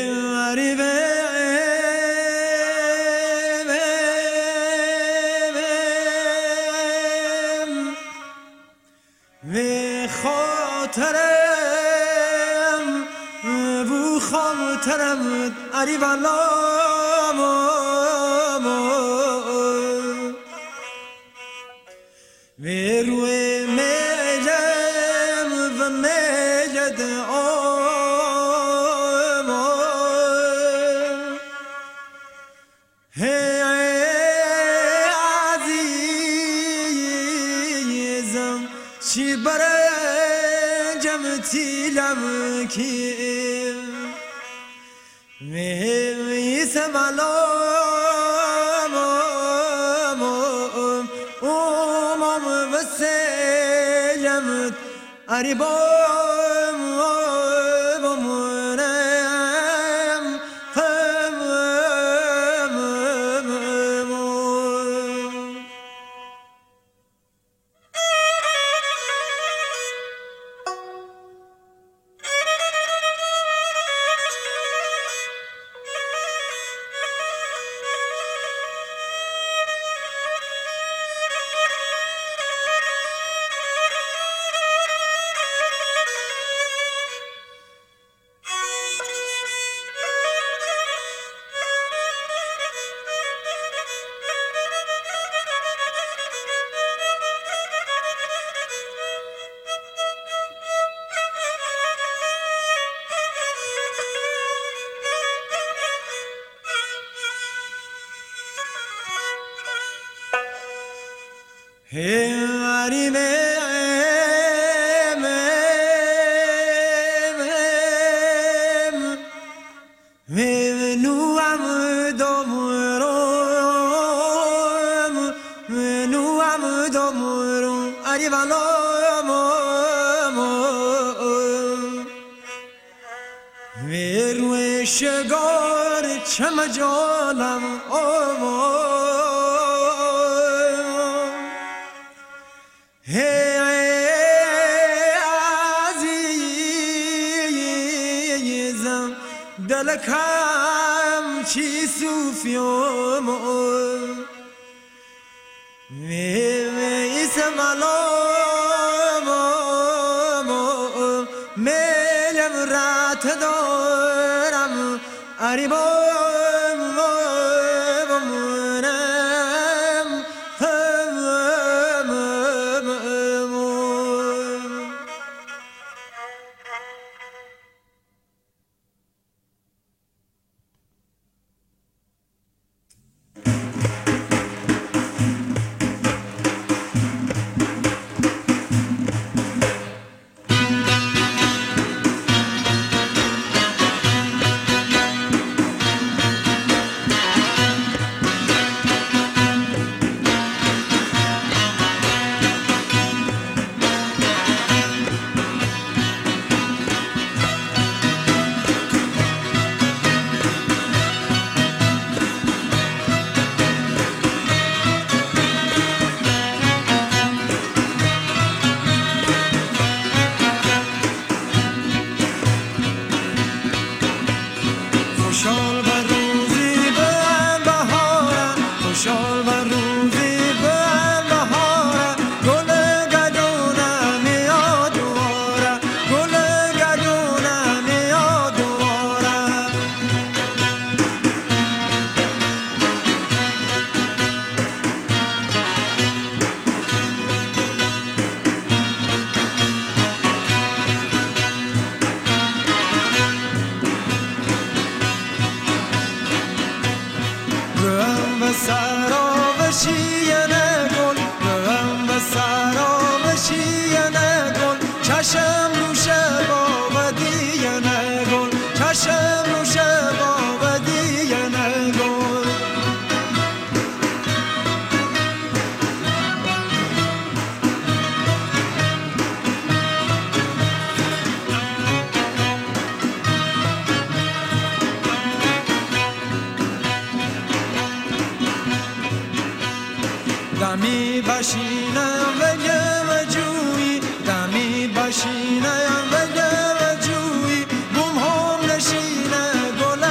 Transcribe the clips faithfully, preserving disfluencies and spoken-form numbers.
عری والام و روی میلم و میلد آم هی عزیزم چی برنجم تیلم کیم می سمالام امام وسلمت عریبام بمونم هری مم منو ام دمرم منو ام دمرم عری والام روی شگار چم جالم دلکم چی صوفیام میسم علام میلم رات دارم عریبام بمونم خوشحال بر روزی بر بهارم خوشحال بر روزی بر بهارم گل گدونم میاد دوباره گل گدونم میاد دوباره سراب شیانه گل برم و سراب شیانه گل چشم روشه با دیانه گل چشم روشه با دیانه گل دمی باشینم و گم جویی دمی باشینم و گم جویی بوم هم نشینه گل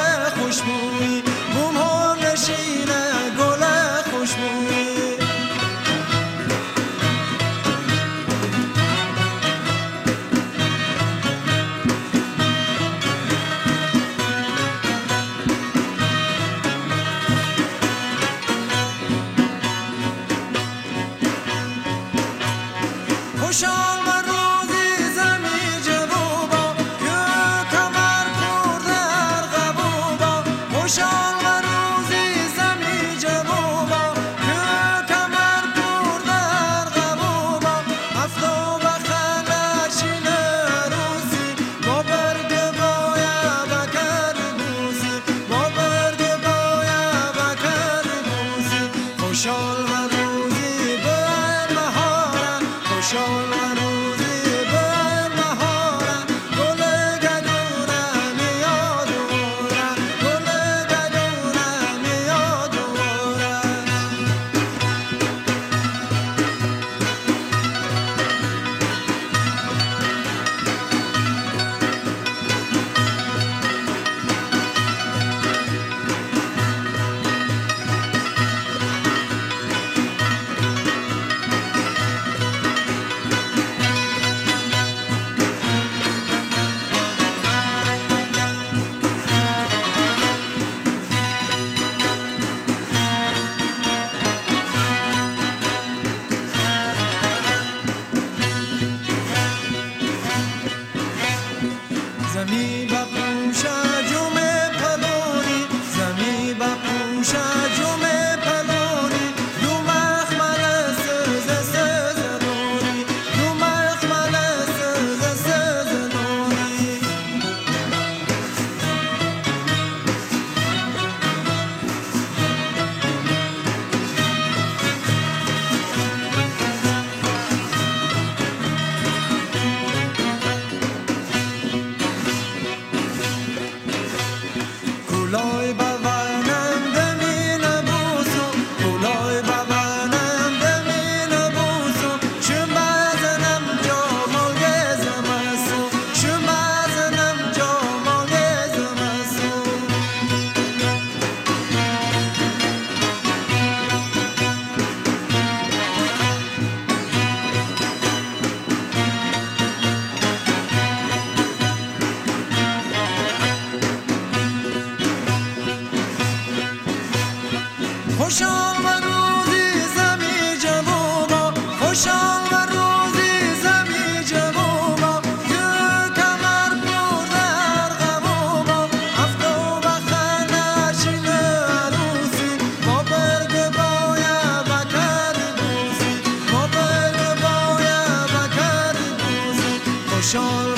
گلای بوانم دمی نبوسو گلای بوانم دمی نبوسو چون بزنم جامال گزمسو چون بزنم جامال گزمسو خوشحال و روزی زمی جووبا خوشحال و روزی زمی جووبا که کمر برده ارغموبا افتو بخنشین عروسی ما برگ بایا بکر بوزی ما برگ بایا بکر بوزی خوشحال